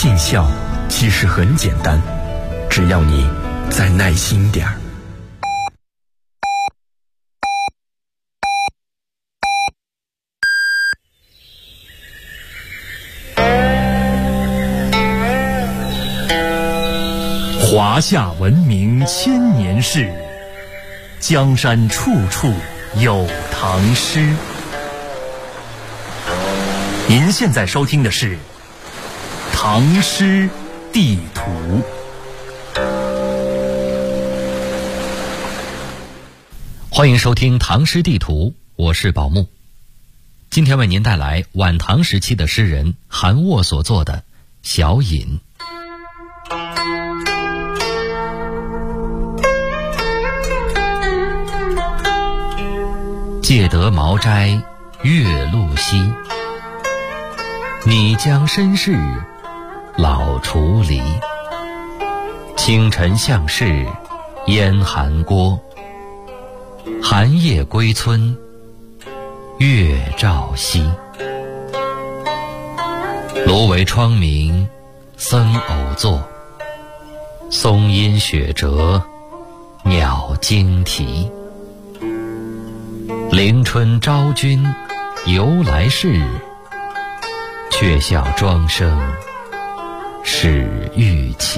尽孝其实很简单，只要你再耐心点儿。 华夏文明千年事，江山处处有唐诗。您现在收听的是《唐诗地图》。欢迎收听《唐诗地图》，我是宝木。今天为您带来晚唐时期的诗人韩沃所作的《小隐》。借得茅斋月露西，拟将身世老除离。清晨向市烟寒郭，寒夜归村月照西。芦苇窗明僧偶坐，松阴雪折鸟惊啼。临春昭君由来是，却笑庄生始欲齐。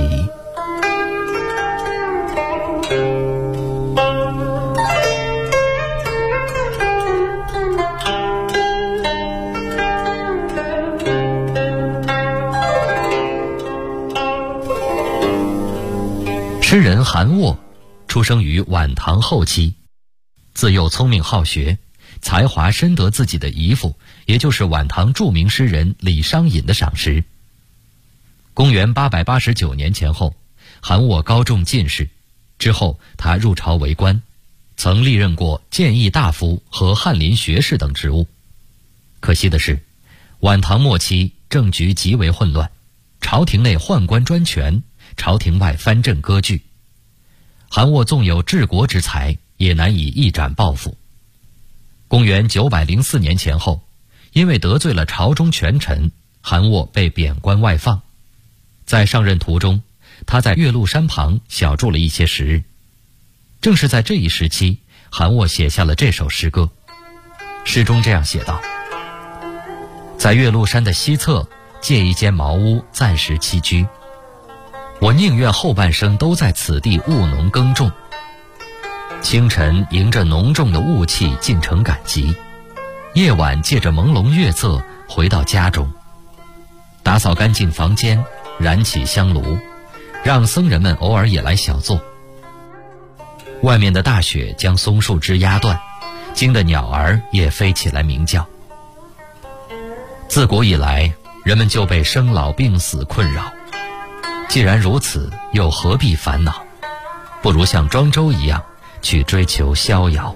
诗人韩沃出生于晚唐后期，自幼聪明好学，才华深得自己的姨父，也就是晚唐著名诗人李商隐的赏识。公元889年前后，韩沃高中进士，之后他入朝为官，曾历任过谏议大夫和翰林学士等职务。可惜的是，晚唐末期政局极为混乱，朝廷内宦官专权，朝廷外藩镇割据。韩沃纵有治国之才，也难以一展抱负。公元904年前后，因为得罪了朝中权臣，韩沃被贬官外放。在上任途中，他在岳麓山旁小住了一些时日。正是在这一时期，韩沃写下了这首诗歌。诗中这样写道：在岳麓山的西侧借一间茅屋暂时栖居，我宁愿后半生都在此地务农耕种。清晨迎着浓重的雾气进城赶集，夜晚借着朦胧月色回到家中，打扫干净房间，燃起香炉，让僧人们偶尔也来小坐。外面的大雪将松树枝压断，惊得鸟儿也飞起来鸣叫。自古以来，人们就被生老病死困扰，既然如此，又何必烦恼？不如像庄周一样去追求逍遥。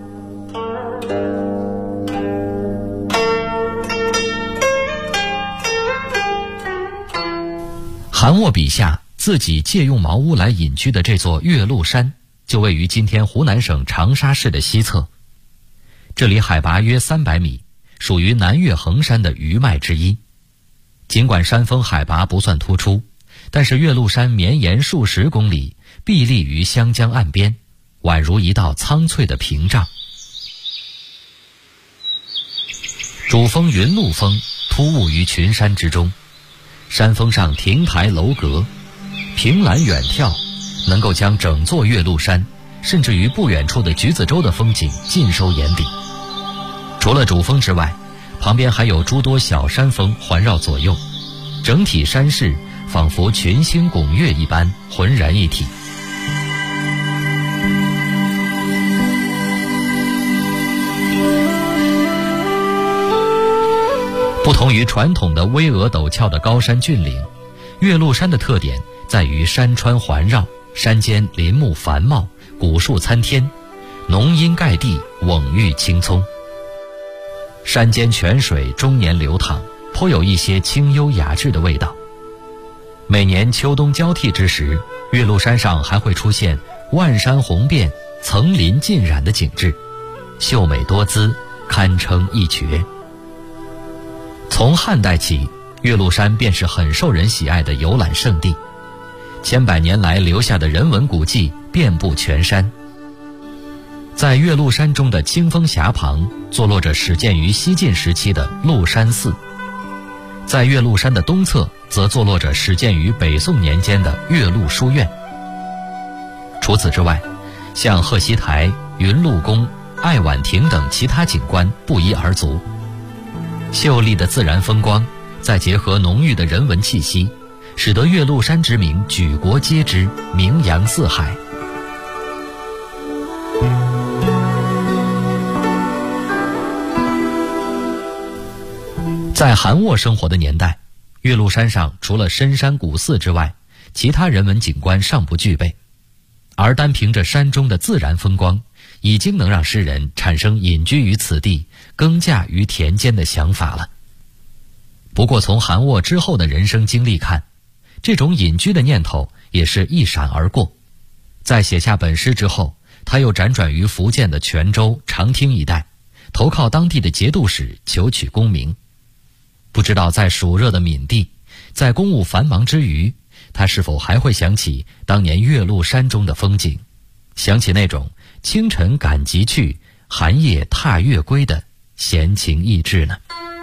韩沃笔下自己借用茅屋来隐居的这座岳麓山，就位于今天湖南省长沙市的西侧。这里海拔约300米，属于南岳衡山的余脉之一。尽管山峰海拔不算突出，但是岳麓山绵延数十公里，屹立于湘江岸边，宛如一道苍翠的屏障。主峰云怒峰突兀于群山之中，山峰上亭台楼阁，凭栏远眺，能够将整座岳麓山，甚至于不远处的橘子洲的风景尽收眼底。除了主峰之外，旁边还有诸多小山峰环绕左右，整体山势仿佛群星拱月一般，浑然一体。不同于传统的巍峨陡峭的高山峻岭，岳麓山的特点在于山川环绕，山间林木繁茂，古树参天，浓荫盖地，蓊郁青葱。山间泉水终年流淌，颇有一些清幽雅致的味道。每年秋冬交替之时，岳麓山上还会出现万山红遍，层林尽染的景致，秀美多姿，堪称一绝。从汉代起， 岳麓山便是很受人喜爱的游览胜地，千百年来留下的人文古迹遍布全山。在岳麓山中的清风峡旁，坐落着始建于西晋时期的麓山寺。在岳麓山的东侧，则坐落着始建于北宋年间的岳麓书院。除此之外，像鹤溪台、云鹿宫、爱晚亭等其他景观不一而足。秀丽的自然风光，再结合浓郁的人文气息，使得岳麓山之名举国皆知，名扬四海。在韩沃生活的年代，岳麓山上除了深山古寺之外，其他人文景观尚不具备，而单凭着山中的自然风光，已经能让诗人产生隐居于此地、耕稼于田间的想法了。不过从韩沃之后的人生经历看，这种隐居的念头也是一闪而过。在写下本诗之后，他又辗转于福建的泉州、长汀一带，投靠当地的节度使求取功名。不知道在暑热的闽地，在公务繁忙之余，他是否还会想起当年岳麓山中的风景，想起那种清晨赶集去，寒夜踏月归的闲情逸致呢？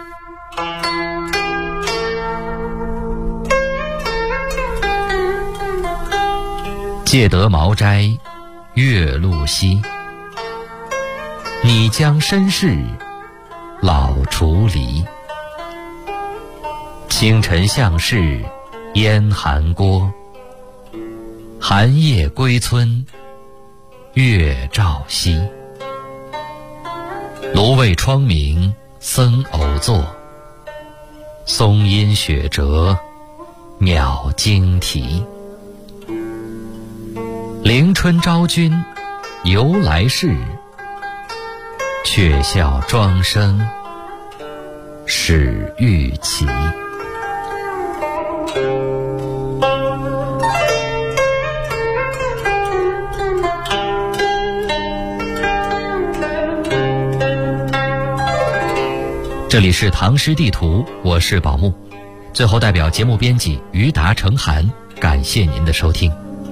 借得茅斋岳麓西，拟将身世老除离。清晨向市烟寒郭，寒夜归村月照西。炉未窗明僧偶坐，松阴雪折鸟惊啼。迎春昭君由来是，却笑庄生始欲齐。这里是唐诗地图，我是宝木。最后代表节目编辑于达、程涵，感谢您的收听。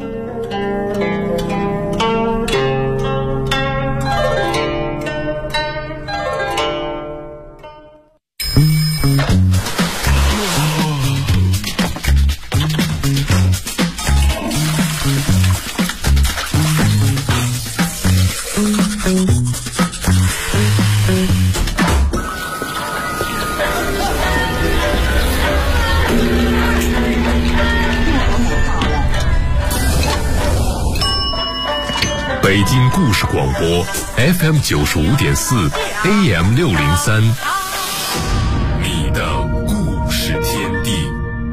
北京故事广播 FM 95.4 AM 603，你的故事天地。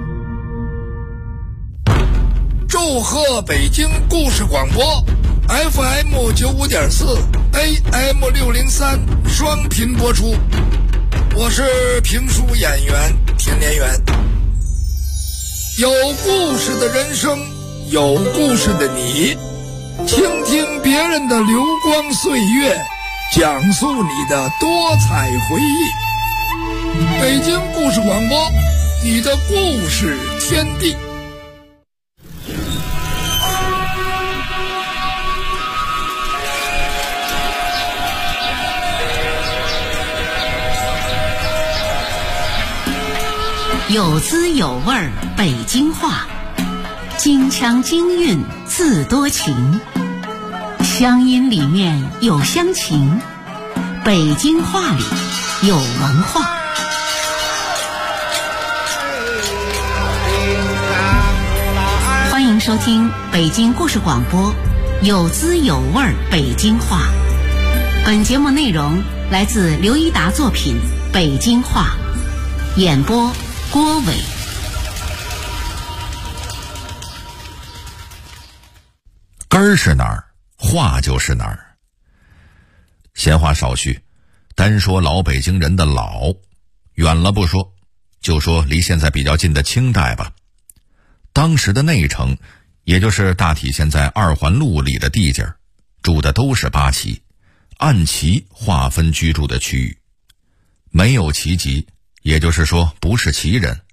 祝贺北京故事广播 FM 95.4 AM 603双频播出。我是评书演员田连元。有故事的人生，有故事的你，倾听别人的流光岁月，讲述你的多彩回忆。北京故事广播，你的故事天地。 有滋有味儿北京话，京腔京韵字多情，乡音里面有乡情，北京话里有文化。欢迎收听北京故事广播，有滋有味儿北京话。本节目内容来自刘一达作品《北京话》，演播郭伟。 根儿是哪儿，话就是哪儿。闲话少叙，单说老北京人的老，远了不说，就说离现在比较近的清代吧。当时的内城，也就是大体现在二环路里的地界，住的都是八旗，按旗划分居住的区域。没有旗籍，也就是说不是旗人，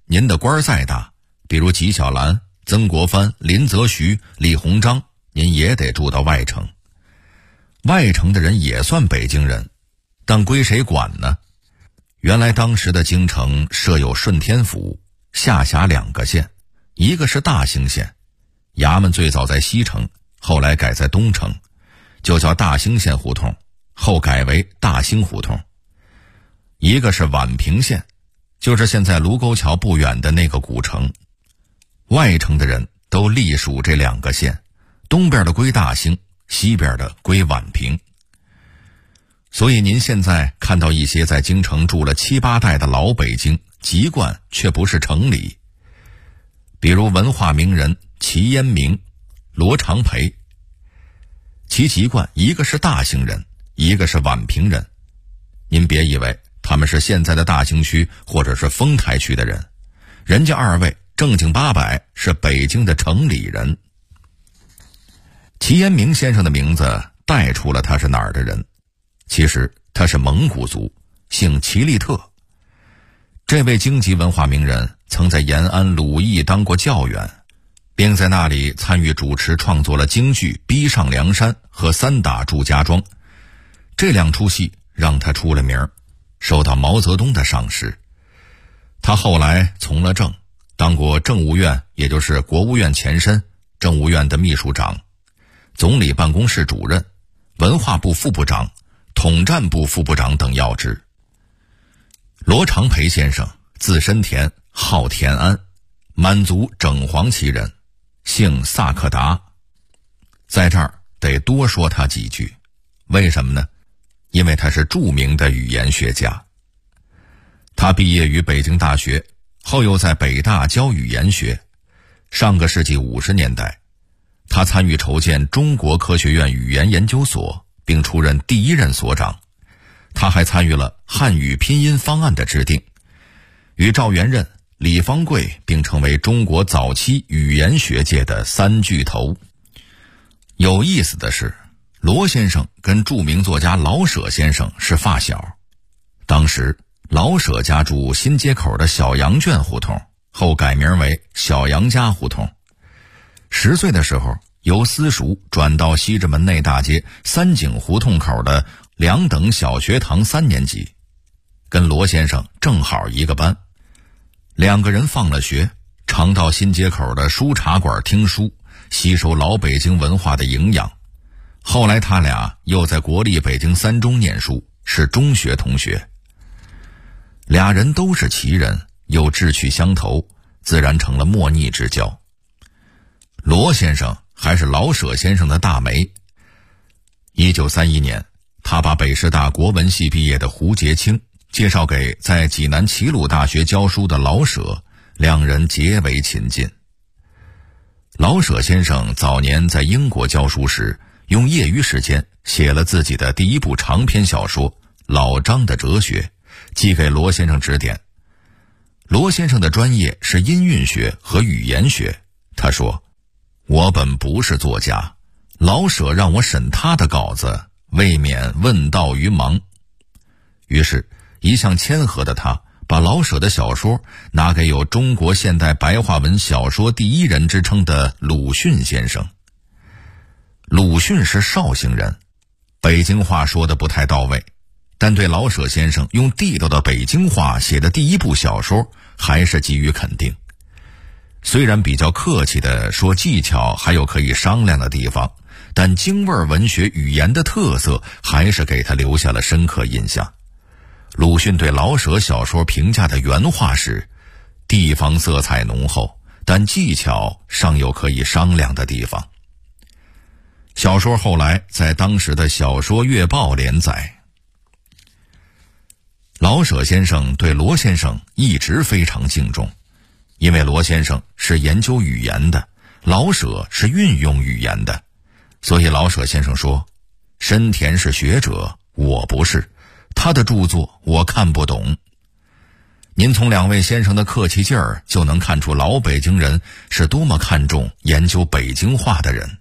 您的官再大，比如纪晓岚、曾国藩、林则徐、李鸿章，您也得住到外城。外城的人也算北京人，但归谁管呢？原来当时的京城设有顺天府，下辖2个县，一个是大兴县，衙门最早在西城，后来改在东城，就叫大兴县胡同，后改为大兴胡同。一个是宛平县，就是现在卢沟桥不远的那个古城。外城的人都隶属这2个县，东边的归大兴，西边的归宛平。所以您现在看到一些在京城住了7、8代的老北京，籍贯却不是城里。比如文化名人齐烟明、罗长培，其籍贯一个是大兴人，一个是宛平人。您别以为他们是现在的大兴区或者是丰台区的人，人家2位正经八百是北京的城里人。齐烟明先生的名字带出了他是哪儿的人，其实他是蒙古族，姓齐利特。这位京籍文化名人曾在延安鲁艺当过教员，并在那里参与主持创作了京剧《逼上梁山》和《三打祝家庄》，这2出戏让他出了名，受到毛泽东的赏识。他后来从了政，当过政务院，也就是国务院前身，政务院的秘书长，总理办公室主任，文化部副部长，统战部副部长等要职。罗长培先生字申田，号田安，满族整黄旗人，姓萨克达。在这儿得多说他几句，为什么呢？因为他是著名的语言学家。他毕业于北京大学，后又在北大教语言学。上个世纪50年代，他参与筹建中国科学院语言研究所，并出任第1任所长。他还参与了汉语拼音方案的制定，与赵元任、李方贵并成为中国早期语言学界的3巨头。有意思的是，罗先生跟著名作家老舍先生是发小。当时老舍家住新街口的小羊圈胡同，后改名为小杨家胡同。10岁的时候，由私塾转到西直门内大街三井胡同口的2等小学堂3年级，跟罗先生正好一个班。2个人放了学，常到新街口的书茶馆听书，吸收老北京文化的营养。后来他俩又在国立北京3中念书，是中学同学。俩人都是旗人，又志趣相投，自然成了莫逆之交。罗先生还是老舍先生的大媒。1931年，他把北师大国文系毕业的胡洁清介绍给在济南齐鲁大学教书的老舍，2人结为亲近。老舍先生早年在英国教书时，用业余时间写了自己的第1部长篇小说《老张的哲学》，寄给罗先生指点。罗先生的专业是音韵学和语言学，他说：“我本不是作家，老舍让我审他的稿子，未免问道于盲。”于是一向谦和的他把老舍的小说拿给有中国现代白话文小说第1人之称的鲁迅先生。鲁迅是绍兴人，北京话说得不太到位，但对老舍先生用地道的北京话写的第1部小说还是给予肯定。虽然比较客气地说技巧还有可以商量的地方，但京味文学语言的特色还是给他留下了深刻印象。鲁迅对老舍小说评价的原话是：地方色彩浓厚，但技巧尚有可以商量的地方。小说后来在当时的小说月报连载。老舍先生对罗先生一直非常敬重，因为罗先生是研究语言的，老舍是运用语言的，所以老舍先生说：“深田是学者，我不是，他的著作我看不懂。”您从2位先生的客气劲儿就能看出老北京人是多么看重研究北京话的人。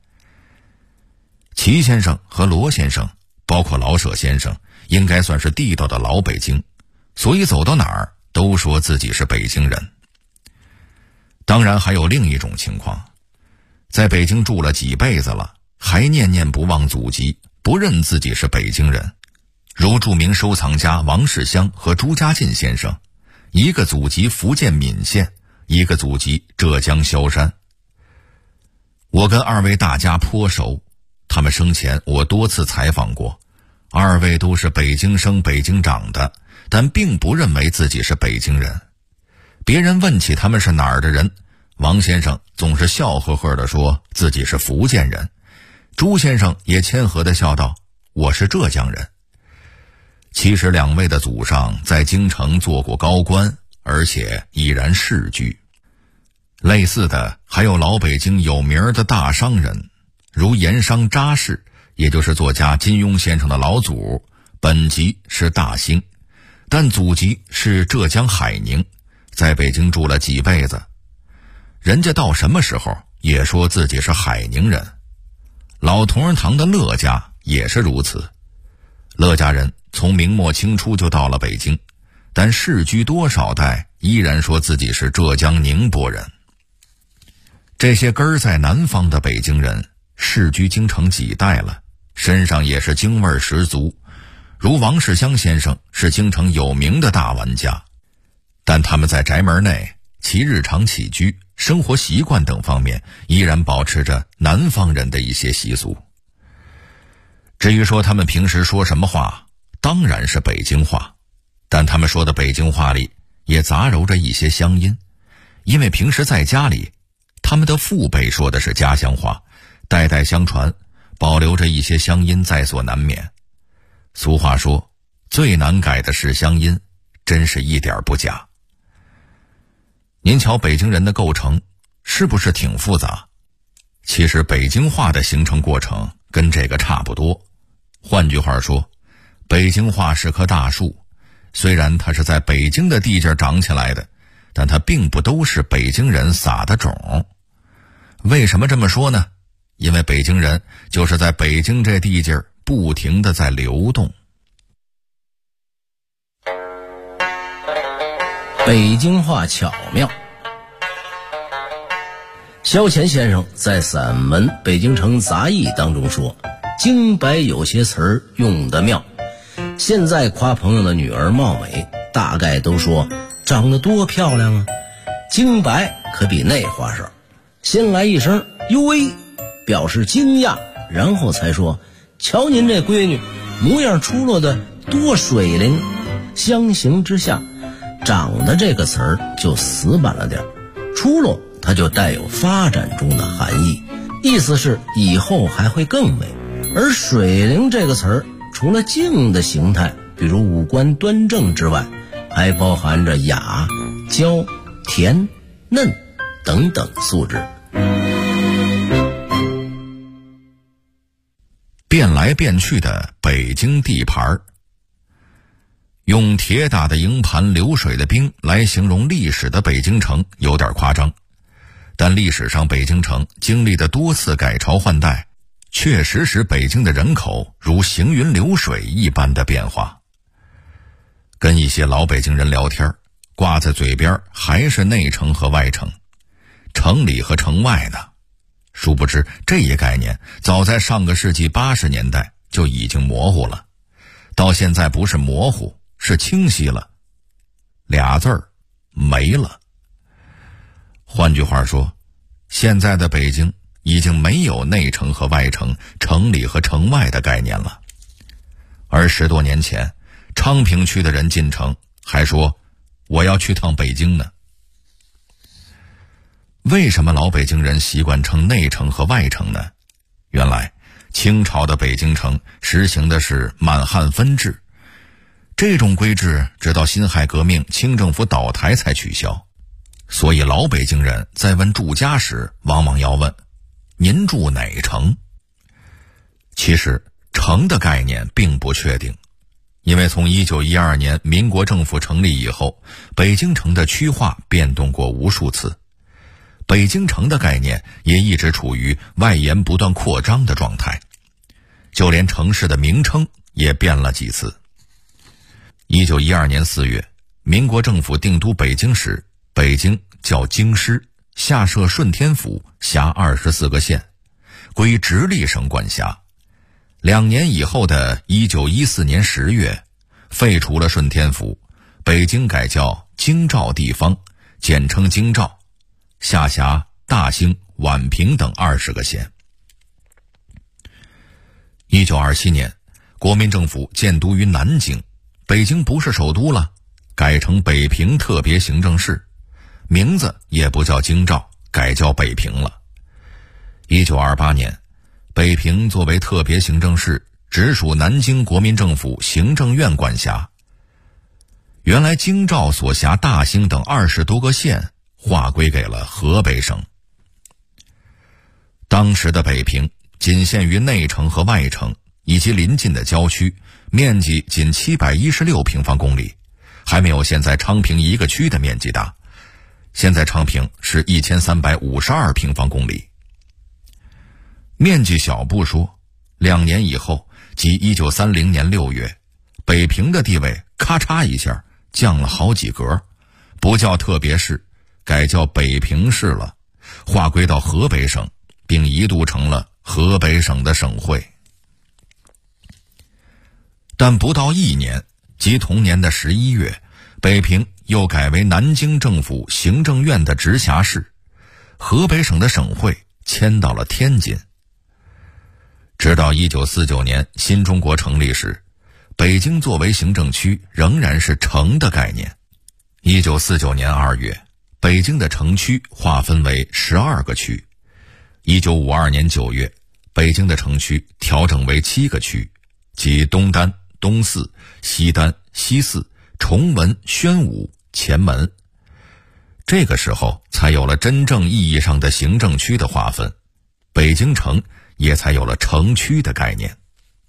齐先生和罗先生，包括老舍先生，应该算是地道的老北京，所以走到哪儿都说自己是北京人。当然还有另一种情况，在北京住了几辈子了，还念念不忘祖籍，不认自己是北京人，如著名收藏家王世襄和朱家进先生，一个祖籍福建闽县，一个祖籍浙江萧山。我跟二位大家颇熟，他们生前我多次采访过，二位都是北京生北京长的，但并不认为自己是北京人。别人问起他们是哪儿的人，王先生总是笑呵呵地说自己是福建人，朱先生也谦和地笑道我是浙江人。其实两位的祖上在京城做过高官，而且已然世居。类似的还有老北京有名的大商人，如盐商查氏，也就是作家金庸先生的老祖，本籍是大兴，但祖籍是浙江海宁，在北京住了几辈子。人家到什么时候也说自己是海宁人。老同仁堂的乐家也是如此，乐家人从明末清初就到了北京，但世居多少代依然说自己是浙江宁波人。这些根儿在南方的北京人世居京城几代了，身上也是京味十足，如王世襄先生是京城有名的大玩家，但他们在宅门内其日常起居、生活习惯等方面依然保持着南方人的一些习俗。至于说他们平时说什么话，当然是北京话，但他们说的北京话里也杂糅着一些乡音，因为平时在家里他们的父辈说的是家乡话，代代相传，保留着一些乡音在所难免。俗话说最难改的是乡音，真是一点不假。您瞧北京人的构成是不是挺复杂？其实北京话的形成过程跟这个差不多。换句话说，北京话是棵大树，虽然它是在北京的地界长起来的，但它并不都是北京人撒的种。为什么这么说呢？因为北京人就是在北京这地界不停地在流动。 北京话巧妙。萧乾先生在散文《北京城杂艺》当中说，京白有些词儿用得妙。现在夸朋友的女儿貌美，大概都说长得多漂亮啊。京白可比那话少，先来一声哟喂，表示惊讶，然后才说瞧您这闺女模样出落的多水灵。相形之下，长得这个词儿就死板了点，出落它就带有发展中的含义，意思是以后还会更美。而水灵这个词儿除了静的形态，比如五官端正之外，还包含着雅、娇、甜、嫩等等素质。 变来变去的北京地盘，用铁打的营盘流水的兵来形容历史的北京城有点夸张，但历史上北京城经历的多次改朝换代，确实使北京的人口如行云流水一般的变化。跟一些老北京人聊天，挂在嘴边还是内城和外城，城里和城外呢。殊不知这一概念早在上个世纪80年代就已经模糊了，到现在不是模糊，是清晰了，俩字儿没了。换句话说，现在的北京已经没有内城和外城、城里和城外的概念了。而10多年前，昌平区的人进城还说我要去趟北京呢。为什么老北京人习惯称内城和外城呢？原来清朝的北京城实行的是满汉分治，这种规制直到辛亥革命清政府倒台才取消。所以老北京人在问住家时往往要问您住哪城。其实城的概念并不确定，因为从1912年民国政府成立以后，北京城的区划变动过无数次，北京城的概念也一直处于外延不断扩张的状态，就连城市的名称也变了几次。1912年4月， 民国政府定都北京时，北京叫京师，下设顺天府，辖24个县，归直隶省管辖。2年以后的1914年10月，废除了顺天府，北京改叫京兆地方，简称京兆，下辖大兴、宛平等20个县。1927年，国民政府建都于南京，北京不是首都了，改成北平特别行政市，名字也不叫京兆，改叫北平了。1928年，北平作为特别行政市，直属南京国民政府行政院管辖。原来京兆所辖大兴等20多个县划归给了河北省。当时的北平仅限于内城和外城以及邻近的郊区，面积仅716平方公里，还没有现在昌平一个区的面积大。现在昌平是1352平方公里。面积小不说，2年以后，即1930年6月，北平的地位咔嚓一下降了好几格，不叫特别市，改叫北平市了，划归到河北省，并一度成了河北省的省会。但不到1年，即同年的11月，北平又改为南京政府行政院的直辖市，河北省的省会迁到了天津。直到1949年新中国成立时，北京作为行政区仍然是城的概念。1949年2月，北京的城区划分为12个区。1952年9月，北京的城区调整为7个区，即东单、东四、西单、西四、崇文、宣武、前门。这个时候才有了真正意义上的行政区的划分，北京城也才有了城区的概念。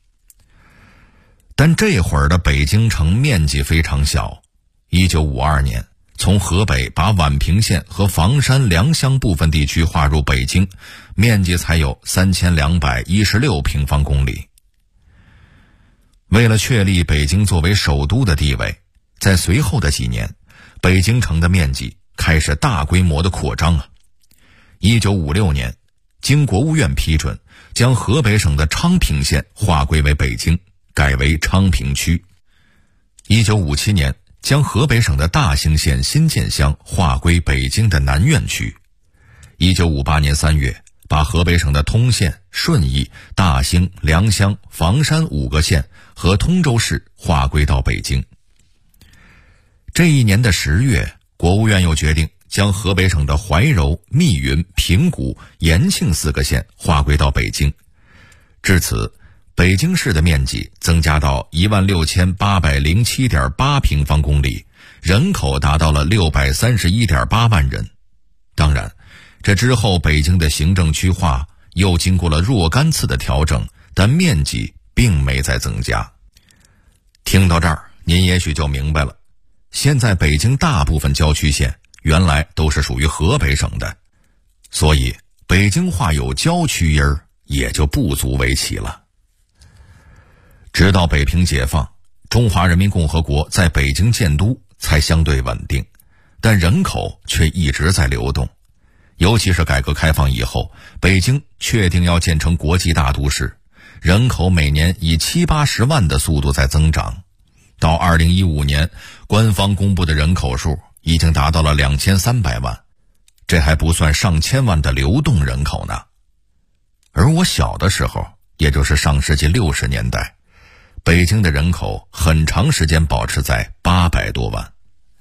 但这会儿的北京城面积非常小。1952年，从河北把宛平县和房山、良乡部分地区划入北京，面积才有3216平方公里。为了确立北京作为首都的地位，在随后的几年，北京城的面积开始大规模的扩张啊。1956年，经国务院批准，将河北省的昌平县划归为北京，改为昌平区。1957年，将河北省的大兴县新建乡划归北京的南苑区。1958年3月，把河北省的通县、顺义、大兴、良乡、房山5个县和通州市划归到北京。这一年的10月，国务院又决定将河北省的怀柔、密云、平谷、延庆4个县划归到北京。至此，北京市的面积增加到16807.8平方公里，人口达到了631.8万人。当然，这之后北京的行政区划又经过了若干次的调整，但面积并没再增加。听到这儿，您也许就明白了，现在北京大部分郊区县原来都是属于河北省的，所以北京话有郊区音儿也就不足为奇了。直到北平解放，中华人民共和国在北京建都才相对稳定，但人口却一直在流动。尤其是改革开放以后，北京确定要建成国际大都市，人口每年以70-80万的速度在增长。到2015年，官方公布的人口数已经达到了2300万，这还不算上千万的流动人口呢。而我小的时候，也就是上世纪60年代，北京的人口很长时间保持在800多万。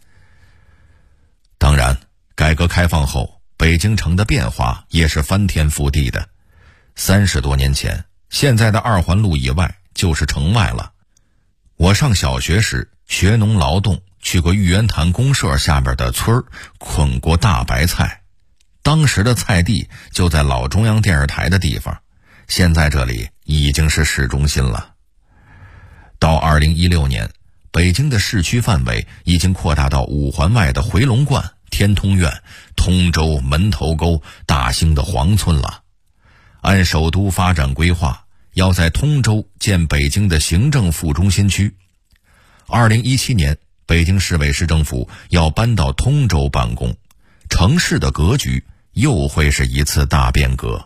当然，改革开放后，北京城的变化也是翻天覆地的。30多年前，现在的2环路以外就是城外了。我上小学时学农劳动，去过玉渊潭公社下边的村儿，捆过大白菜。当时的菜地就在老中央电视台的地方，现在这里已经是市中心了。到2016年，北京的市区范围已经扩大到5环外的回龙观、天通苑、通州、门头沟、大兴的黄村了。按首都发展规划，要在通州建北京的行政副中心区。2017年， 北京市委市政府要搬到通州办公，城市的格局又会是一次大变革。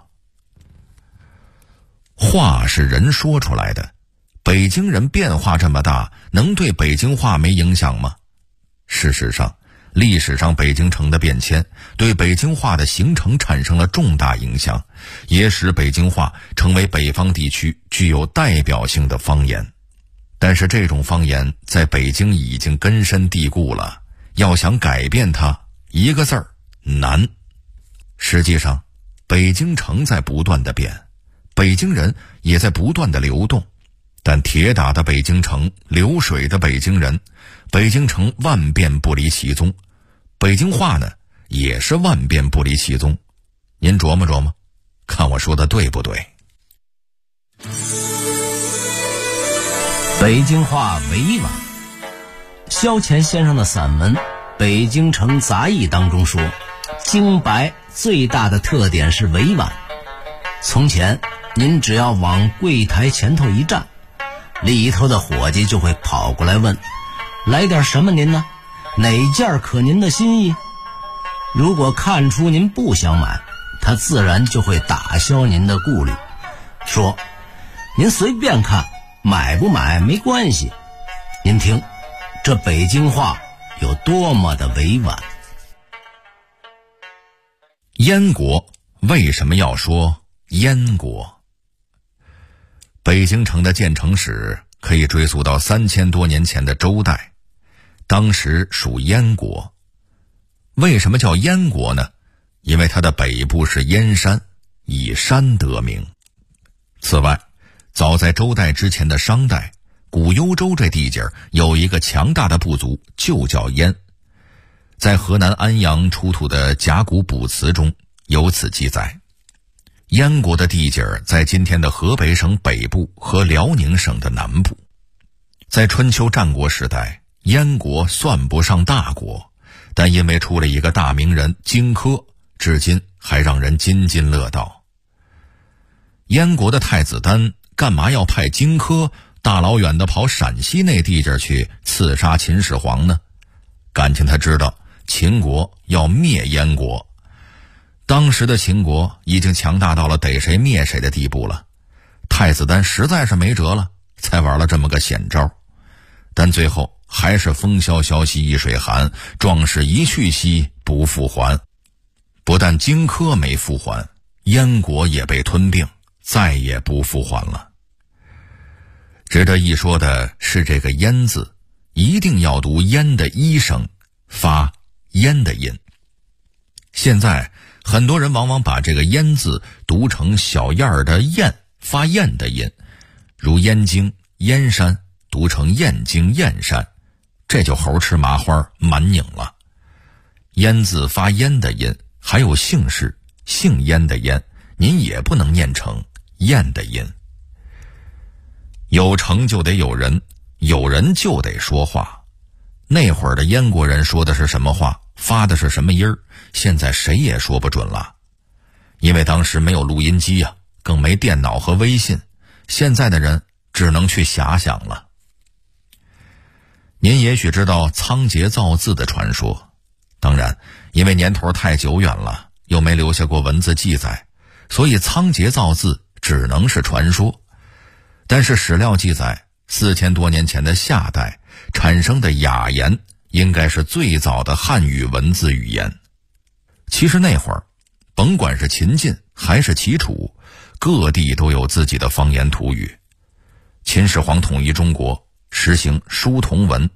话是人说出来的，北京人变化这么大，能对北京话没影响吗？事实上，历史上北京城的变迁对北京话的形成产生了重大影响，也使北京话成为北方地区具有代表性的方言。但是这种方言在北京已经根深蒂固了，要想改变它，一个字儿难。实际上，北京城在不断的变，北京人也在不断的流动，但铁打的北京城，流水的北京人，北京城万变不离其宗，北京话呢也是万变不离其宗。您琢磨琢磨，看我说的对不对？ 北京话委婉。萧乾先生的散文《北京城杂役》当中说，京白最大的特点是委婉。从前您只要往柜台前头一站，里头的伙计就会跑过来问，来点什么您呢？哪件可您的心意？如果看出您不想买，他自然就会打消您的顾虑，说您随便看，买不买没关系。您听，这北京话有多么的委婉。 燕国为什么要说燕国？北京城的建成史可以追溯到3000多年前的周代，当时属燕国。为什么叫燕国呢？因为它的北部是燕山，以山得名。此外，早在周代之前的商代，古幽州这地界有一个强大的部族，就叫燕。在河南安阳出土的甲骨卜辞中有此记载。燕国的地界在今天的河北省北部和辽宁省的南部。在春秋战国时代，燕国算不上大国，但因为出了一个大名人荆轲，至今还让人津津乐道。燕国的太子丹干嘛要派荆轲大老远的跑陕西那地界去刺杀秦始皇呢？感情他知道秦国要灭燕国。当时的秦国已经强大到了逮谁灭谁的地步了，太子丹实在是没辙了，才玩了这么个险招。但最后还是风萧萧兮易水寒，壮士一去兮不复还。不但荆轲没复还，燕国也被吞并，再也不复还了。值得一说的是，这个燕字一定要读燕的一声，发燕的音。现在很多人往往把这个燕字读成小燕儿的燕，发燕的音，如燕京、燕山读成燕京、燕山，这就猴吃麻花蛮拧了。燕字发燕的音，还有姓氏姓燕的燕，您也不能念成燕的音。有成就得有人，有人就得说话。那会儿的燕国人说的是什么话，发的是什么音儿，现在谁也说不准了。因为当时没有录音机啊，更没电脑和微信，现在的人只能去遐想了。您也许知道仓颉造字的传说，当然因为年头太久远了，又没留下过文字记载，所以仓颉造字只能是传说。但是史料记载，4000多年前的夏代产生的雅言应该是最早的汉语文字语言。其实那会儿甭管是秦晋还是齐楚，各地都有自己的方言土语。秦始皇统一中国，实行书同文，